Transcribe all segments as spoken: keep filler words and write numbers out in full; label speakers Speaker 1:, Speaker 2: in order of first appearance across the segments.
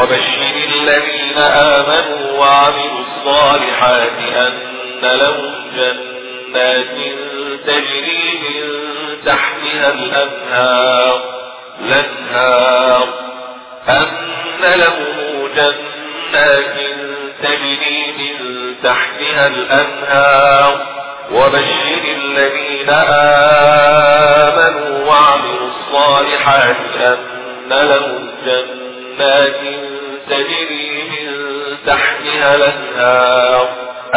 Speaker 1: وبشر الذين آمنوا وعملوا الصالحات أن لهم جنات تجري من تحتها الأنهار الأنهار أن لهم جنات تجري من تحتها الأنهار. وبشر الذين آمنوا وعملوا الصالحات أن لهم جنات تجري من تحتها الأنهار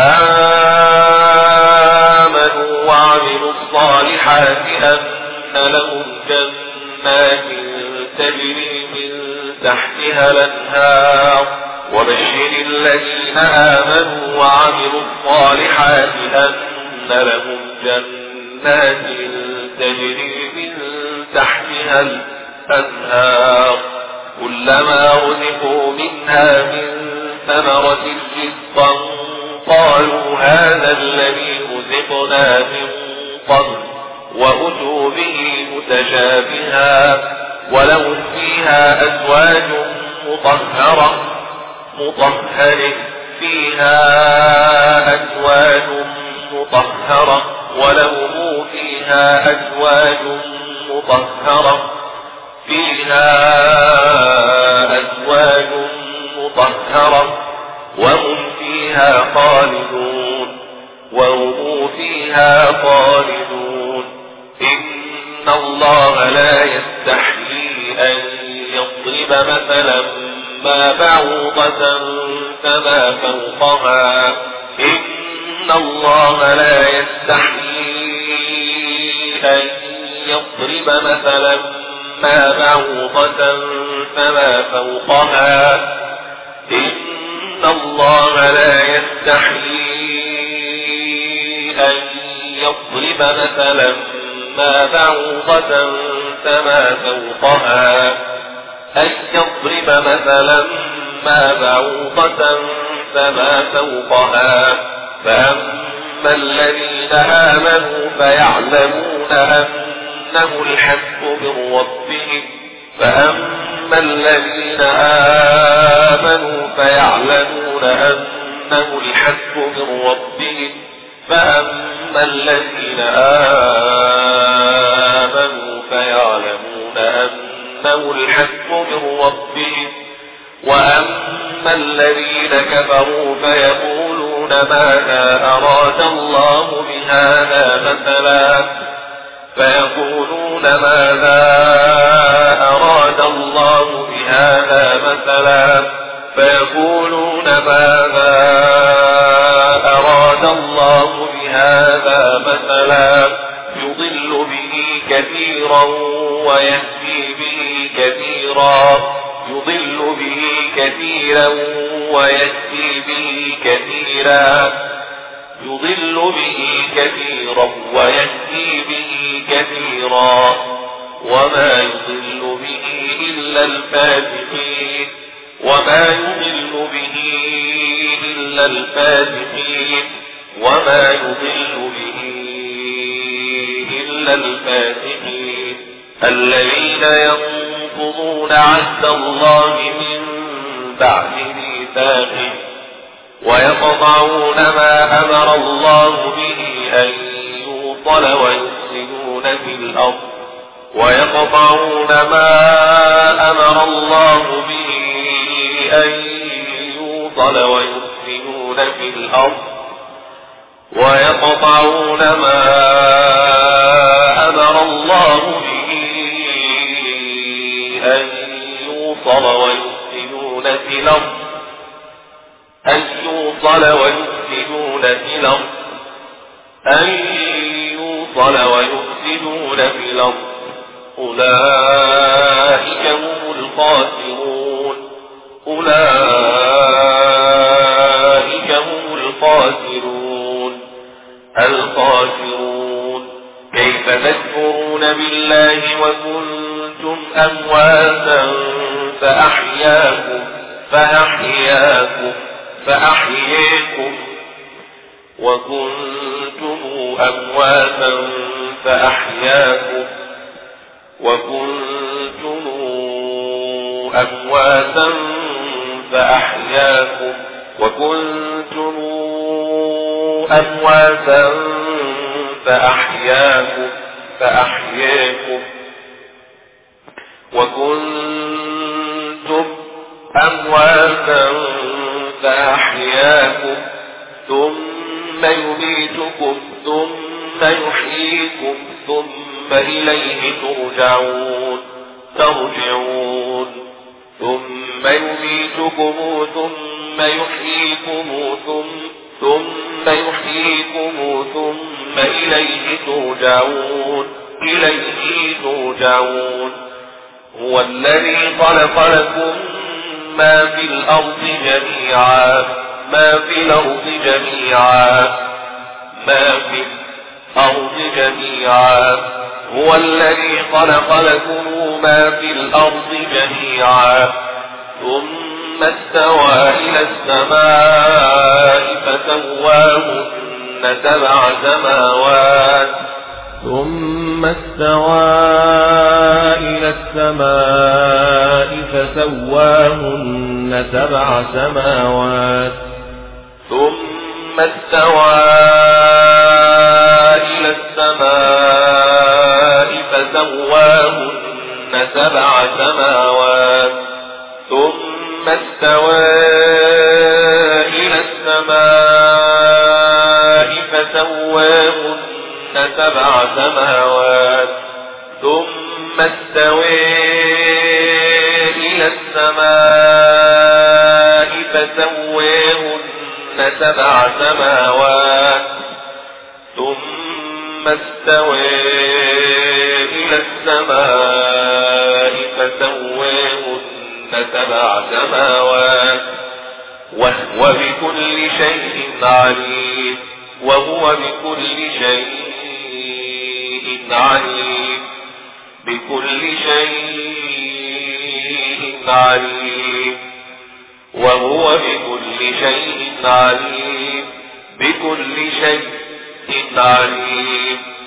Speaker 1: آمنوا وعملوا الصالحات أن لهم جنات تجري من تحتها الأنهار. وبشر الذين آمنوا وعملوا الصالحات أن لهم جنات تجري من تحتها الأنهار كلما رزقوا منها من ثمرة رزقا قالوا هذا الذي رزقنا من قبل وأتوا به متشابها ولهم فيها أزواج مطهرة مطهرة فيها أزواج مطهرة ولهم فيها أزواج مطهرة فيها أزواج مطهرة وهم فيها خالدون وهم فيها خالدون. إن الله لا يستحيي أن يضرب مثلا ما بعوضة فما فوقها إن الله لا يستحيي أن يضرب مثلا ما بعوضة فما فوقها إن الله لا يستحيي أن يضرب مثلا ما بعوضة فما فوقها أن يضرب مثلا ما بعوضة فما فوقها فأما الذين آمنوا فيعلمون أنه الحق من ربهم فأما الذين آمنوا فيعلمون أنه الحق من ربهم فأما الذين آمنوا فيعلمون أنه الحق من ربهم وأما الذين كفروا فيقولون ماذا أراد الله بهذا مثلا فيقولون ماذا أراد الله بهذا مثلا فيقولون ماذا أراد الله بهذا مثلا يضل به كثيرا ويهدي به كثيرا يضل به كثيرا ويهدي به كثيرا يضل به كثيرا ويهدي به كثيرا وما يضل به إلا الفاسقين وما يضل به إلا الفاسقين وما يضل به إلا الفاسقين الذين ينقضون عهد الله من بعد ميثاقه ويقطعون ما أمر الله به أن يوصل ويفسدون في الأرض ويقطعون ما أمر الله به أن يوصل ويفسدون في الأرض ويقطعون ما أمر الله به أن يوصل ويفسدون في الأرض أن يوصل ويفسدون في الأرض أن يوصل ويفسدون في الأرض أولئك هم الخاسرون أولئك هم الخاسرون الخاسرون كيف تكفرون بالله وكنتم أمواتا فأحياكم فأحياكم فأحييكم وكنتم أمواتا فأحياكم وكنتم أمواتا فأحياكم وكنتم أمواتا فأحياكم فأحياكم وكنتم أمواتا فأحياكم ثم يميتكم ثم يحييكم ثم إليه ترجعون ترجعون ثم يميتكم ثم يحييكم ثم ثم يحييكم ثم إليه ترجعون إليه ترجعون هو الذي خلق لكم ما في الأرض جميعا ما في الأرض جميعا ما في الأرض جميعا هو الذي خلق لكم ما في الأرض جميعا ثم استوى إلى السماء فسواهن سبع سماوات
Speaker 2: ثم استوى إلى السماء فسواهن سبع سماوات
Speaker 1: ثم استوى إلى السماء فسواهن سبع سماوات ثم استوى إلى السماء فسواهن سبع سماوات ثم استوى إلى السماء فسواهن سبع سماوات ثم استوى إلى السماء فسواهن سبع سماوات وهو بكل شيء عليم وهو بكل شيء عليم بكل شيء عليم وهو بكل شيء عليم بكل شيء عليم